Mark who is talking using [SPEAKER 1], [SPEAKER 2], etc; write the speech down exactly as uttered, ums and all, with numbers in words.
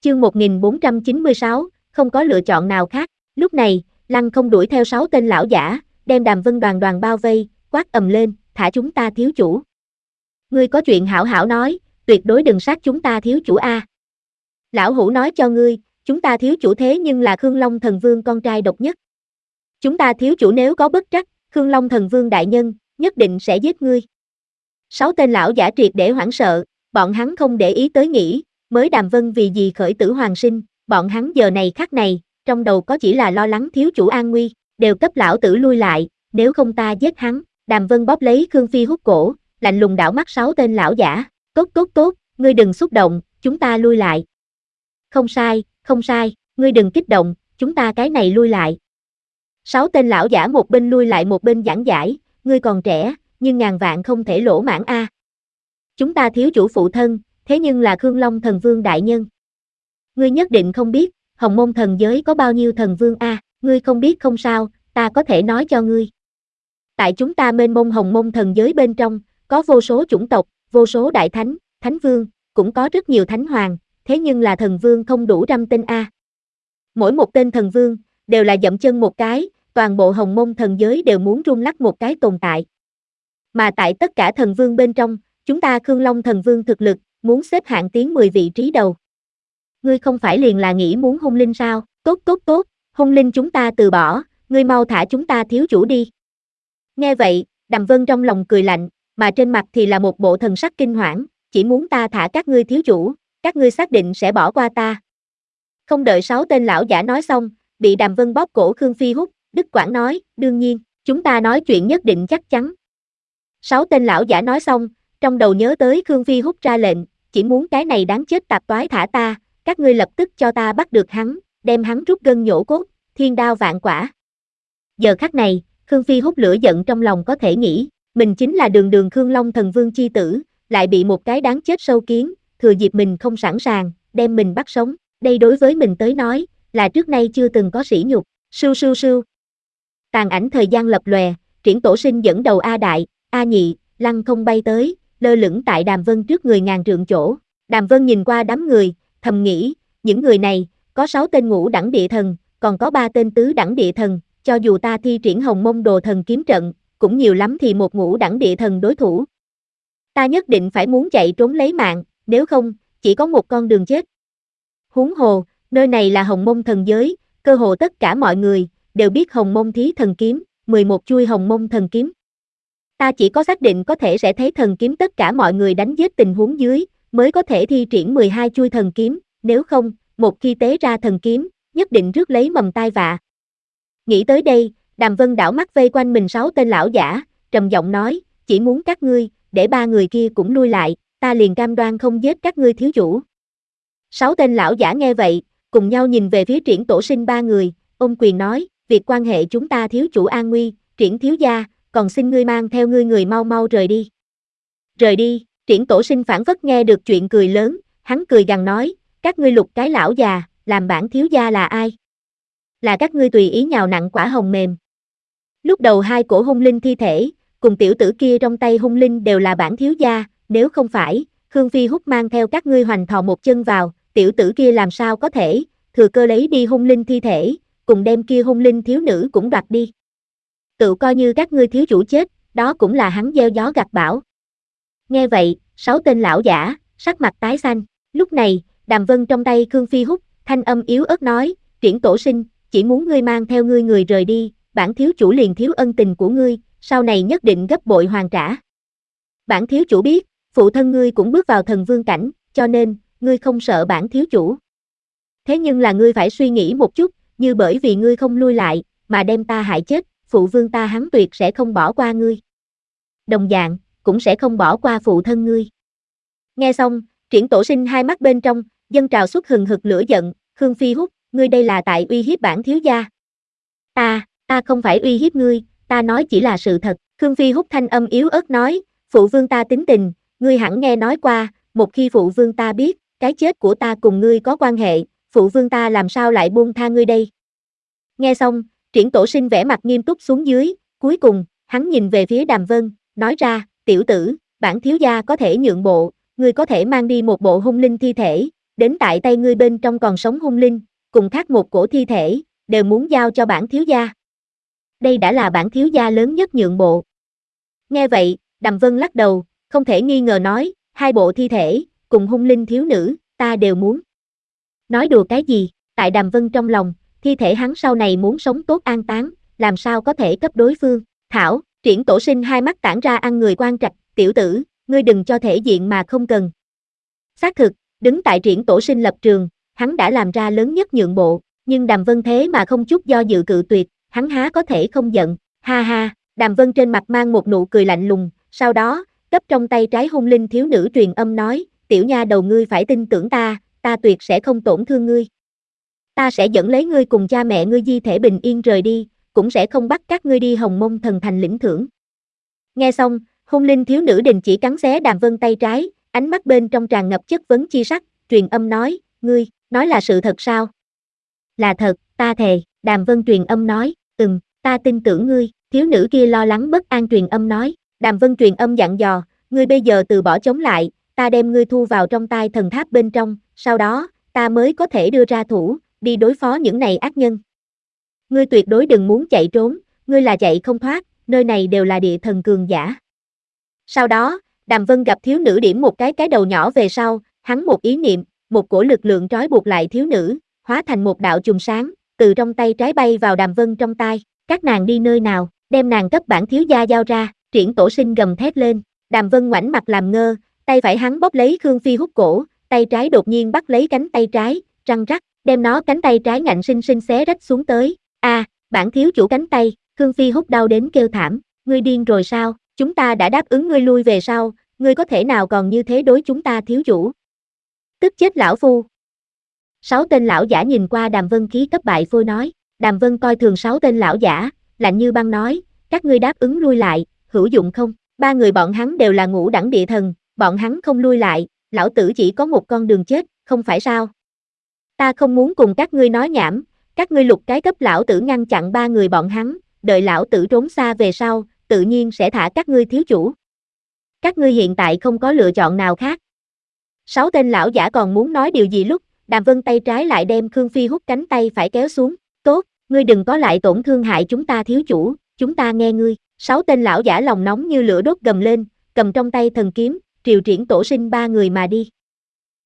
[SPEAKER 1] Chương một nghìn bốn trăm chín mươi sáu, không có lựa chọn nào khác. Lúc này, Lăng Không đuổi theo sáu tên lão giả, đem Đàm Vân đoàn đoàn bao vây, quát ầm lên, thả chúng ta thiếu chủ. Ngươi có chuyện hảo hảo nói, tuyệt đối đừng sát chúng ta thiếu chủ a. Lão hủ nói cho ngươi, chúng ta thiếu chủ thế nhưng là Khương Long Thần Vương con trai độc nhất. Chúng ta thiếu chủ nếu có bất trắc, Khương Long Thần Vương đại nhân, nhất định sẽ giết ngươi. Sáu tên lão giả triệt để hoảng sợ, bọn hắn không để ý tới nghĩ, mới Đàm Vân vì gì khởi tử hoàng sinh, bọn hắn giờ này khắc này, trong đầu có chỉ là lo lắng thiếu chủ an nguy, đều cấp lão tử lui lại, nếu không ta giết hắn. Đàm Vân bóp lấy Khương Phi Hút cổ, lạnh lùng đảo mắt sáu tên lão giả, tốt tốt tốt, ngươi đừng xúc động, chúng ta lui lại. Không sai, không sai, ngươi đừng kích động, chúng ta cái này lui lại. Sáu tên lão giả một bên lui lại một bên giảng giải, ngươi còn trẻ, nhưng ngàn vạn không thể lỗ mãn a. Chúng ta thiếu chủ phụ thân, thế nhưng là Khương Long Thần Vương đại nhân. Ngươi nhất định không biết, Hồng Mông thần giới có bao nhiêu thần vương a, ngươi không biết không sao, ta có thể nói cho ngươi. Tại chúng ta mênh mông Hồng Mông thần giới bên trong, có vô số chủng tộc, vô số đại thánh, thánh vương, cũng có rất nhiều thánh hoàng, thế nhưng là thần vương không đủ trăm tên a. Mỗi một tên thần vương, đều là dậm chân một cái, toàn bộ Hồng Mông thần giới đều muốn rung lắc một cái tồn tại. Mà tại tất cả thần vương bên trong, chúng ta Khương Long Thần Vương thực lực, muốn xếp hạng tiến mười vị trí đầu. Ngươi không phải liền là nghĩ muốn hung linh sao? Tốt tốt tốt, hung linh chúng ta từ bỏ, ngươi mau thả chúng ta thiếu chủ đi. Nghe vậy, Đàm Vân trong lòng cười lạnh, mà trên mặt thì là một bộ thần sắc kinh hoảng, chỉ muốn ta thả các ngươi thiếu chủ, các ngươi xác định sẽ bỏ qua ta. Không đợi sáu tên lão giả nói xong, bị Đàm Vân bóp cổ Khương Phi Hút, Đức Quảng nói, đương nhiên, chúng ta nói chuyện nhất định chắc chắn. Sáu tên lão giả nói xong, trong đầu nhớ tới Khương Phi Hút ra lệnh, chỉ muốn cái này đáng chết tạp toái thả ta, các ngươi lập tức cho ta bắt được hắn, đem hắn rút gân nhổ cốt, thiên đao vạn quả. Giờ khắc này, Khương Phi Hút lửa giận trong lòng có thể nghĩ, mình chính là đường đường Khương Long Thần Vương chi tử, lại bị một cái đáng chết sâu kiến, thừa dịp mình không sẵn sàng, đem mình bắt sống, đây đối với mình tới nói, là trước nay chưa từng có sỉ nhục, sưu sưu sưu. Tàn ảnh thời gian lập lòe, Triển Tổ Sinh dẫn đầu A Đại, A Nhị, Lăng Không bay tới, lơ lửng tại Đàm Vân trước người ngàn trượng chỗ. Đàm Vân nhìn qua đám người, thầm nghĩ, những người này, có sáu tên ngũ đẳng địa thần, còn có ba tên tứ đẳng địa thần, cho dù ta thi triển Hồng Mông Đồ Thần kiếm trận, cũng nhiều lắm thì một ngũ đẳng địa thần đối thủ. Ta nhất định phải muốn chạy trốn lấy mạng, nếu không, chỉ có một con đường chết. Huống hồ, nơi này là Hồng Mông thần giới, cơ hồ tất cả mọi người, đều biết Hồng Mông Thí Thần kiếm, mười một chuôi Hồng Mông thần kiếm. Ta chỉ có xác định có thể sẽ thấy thần kiếm tất cả mọi người đánh giết tình huống dưới, mới có thể thi triển mười hai chuôi thần kiếm, nếu không, một khi tế ra thần kiếm, nhất định rước lấy mầm tai vạ. Nghĩ tới đây, Đàm Vân đảo mắt vây quanh mình sáu tên lão giả, trầm giọng nói, chỉ muốn các ngươi, để ba người kia cũng lui lại, ta liền cam đoan không giết các ngươi thiếu chủ. Sáu tên lão giả nghe vậy, cùng nhau nhìn về phía Triển Tổ Sinh ba người, ôm quyền nói, việc quan hệ chúng ta thiếu chủ an nguy, Triển thiếu gia, còn xin ngươi mang theo ngươi người mau mau rời đi. Rời đi, Triển Tổ Sinh phảng phất nghe được chuyện cười lớn, hắn cười gằn nói, các ngươi lục cái lão già, làm bản thiếu gia là ai? Là các ngươi tùy ý nhào nặn quả hồng mềm. Lúc đầu hai cổ hung linh thi thể, cùng tiểu tử kia trong tay hung linh đều là bản thiếu gia, nếu không phải, Khương Phi Hút mang theo các ngươi hoành thò một chân vào, tiểu tử kia làm sao có thể, thừa cơ lấy đi hung linh thi thể, cùng đem kia hung linh thiếu nữ cũng đoạt đi. Tự coi như các ngươi thiếu chủ chết, đó cũng là hắn gieo gió gặt bão. Nghe vậy, sáu tên lão giả, sắc mặt tái xanh, lúc này, Đàm Vân trong tay Khương Phi Hút, thanh âm yếu ớt nói, Triển Tổ Sinh, chỉ muốn ngươi mang theo ngươi người rời đi, bản thiếu chủ liền thiếu ân tình của ngươi, sau này nhất định gấp bội hoàn trả. Bản thiếu chủ biết, phụ thân ngươi cũng bước vào thần vương cảnh, cho nên, ngươi không sợ bản thiếu chủ. Thế nhưng là ngươi phải suy nghĩ một chút, như bởi vì ngươi không lui lại, mà đem ta hại chết, phụ vương ta hắn tuyệt sẽ không bỏ qua ngươi. Đồng dạng, cũng sẽ không bỏ qua phụ thân ngươi. Nghe xong, Triển Tổ Sinh hai mắt bên trong, dâng trào xuất hừng hực lửa giận, Khương Phi Hút, ngươi đây là tại uy hiếp bản thiếu gia. Ta, ta không phải uy hiếp ngươi, ta nói chỉ là sự thật. Khương Phi Hút thanh âm yếu ớt nói, phụ vương ta tính tình, ngươi hẳn nghe nói qua, một khi phụ vương ta biết, cái chết của ta cùng ngươi có quan hệ, phụ vương ta làm sao lại buông tha ngươi đây. Nghe xong, Triển Tổ Sinh vẻ mặt nghiêm túc xuống dưới, cuối cùng, hắn nhìn về phía Đàm Vân, nói ra, tiểu tử, bản thiếu gia có thể nhượng bộ, ngươi có thể mang đi một bộ hung linh thi thể, đến tại tay ngươi bên trong còn sống hung linh, cùng khác một cổ thi thể, đều muốn giao cho bản thiếu gia. Đây đã là bản thiếu gia lớn nhất nhượng bộ. Nghe vậy, Đàm Vân lắc đầu, không thể nghi ngờ nói, hai bộ thi thể, cùng hung linh thiếu nữ, ta đều muốn. Nói đùa cái gì, tại Đàm Vân trong lòng, thi thể hắn sau này muốn sống tốt an táng, làm sao có thể cấp đối phương. Thảo, Triển Tổ Sinh hai mắt tản ra ăn người quan trạch, tiểu tử, ngươi đừng cho thể diện mà không cần. Xác thực, đứng tại Triển Tổ Sinh lập trường, hắn đã làm ra lớn nhất nhượng bộ, nhưng Đàm Vân thế mà không chút do dự cự tuyệt, hắn há có thể không giận, ha ha, Đàm Vân trên mặt mang một nụ cười lạnh lùng, sau đó, cấp trong tay trái hung linh thiếu nữ truyền âm nói, tiểu nha đầu ngươi phải tin tưởng ta, ta tuyệt sẽ không tổn thương ngươi. Ta sẽ dẫn lấy ngươi cùng cha mẹ ngươi di thể bình yên rời đi, cũng sẽ không bắt các ngươi đi Hồng Mông Thần Thành lĩnh thưởng. Nghe xong, hung linh thiếu nữ đình chỉ cắn xé Đàm Vân tay trái, ánh mắt bên trong tràn ngập chất vấn chi sắc, truyền âm nói, ngươi, nói là sự thật sao? Là thật, ta thề, Đàm Vân truyền âm nói, ừm, ta tin tưởng ngươi, thiếu nữ kia lo lắng bất an truyền âm nói, Đàm Vân truyền âm dặn dò, ngươi bây giờ từ bỏ chống lại, ta đem ngươi thu vào trong tai thần tháp bên trong, sau đó, ta mới có thể đưa ra thủ, đi đối phó những này ác nhân. Ngươi tuyệt đối đừng muốn chạy trốn, ngươi là chạy không thoát, nơi này đều là địa thần cường giả. Sau đó, Đàm Vân gặp thiếu nữ điểm một cái cái đầu nhỏ về sau, hắn một ý niệm, một cổ lực lượng trói buộc lại thiếu nữ, hóa thành một đạo chùm sáng, từ trong tay trái bay vào Đàm Vân trong tai, các nàng đi nơi nào, đem nàng cấp bản thiếu gia giao ra, Triển Tổ Sinh gầm thét lên, Đàm Vân ngoảnh mặt làm ngơ, tay phải hắn bóp lấy Khương Phi Húc cổ, tay trái đột nhiên bắt lấy cánh tay trái, răng rắc, đem nó cánh tay trái ngạnh sinh sinh xé rách xuống tới, a, à, bản thiếu chủ cánh tay, Khương Phi Húc đau đến kêu thảm, ngươi điên rồi sao, chúng ta đã đáp ứng ngươi lui về sau, ngươi có thể nào còn như thế đối chúng ta thiếu chủ. Tức chết lão phu. Sáu tên lão giả nhìn qua Đàm Vân khí cấp bại phôi nói, Đàm Vân coi thường sáu tên lão giả, lạnh như băng nói, các ngươi đáp ứng lui lại, hữu dụng không, ba người bọn hắn đều là ngũ đẳng địa thần, bọn hắn không lui lại, lão tử chỉ có một con đường chết, không phải sao. Ta không muốn cùng các ngươi nói nhảm, các ngươi lục cái cấp lão tử ngăn chặn ba người bọn hắn, đợi lão tử trốn xa về sau, tự nhiên sẽ thả các ngươi thiếu chủ. Các ngươi hiện tại không có lựa chọn nào khác. Sáu tên lão giả còn muốn nói điều gì lúc, Đàm Vân tay trái lại đem Khương Phi Húc cánh tay phải kéo xuống, tốt, ngươi đừng có lại tổn thương hại chúng ta thiếu chủ, chúng ta nghe ngươi. Sáu tên lão giả lòng nóng như lửa đốt gầm lên, cầm trong tay thần kiếm, triều Triển Tổ Sinh ba người mà đi.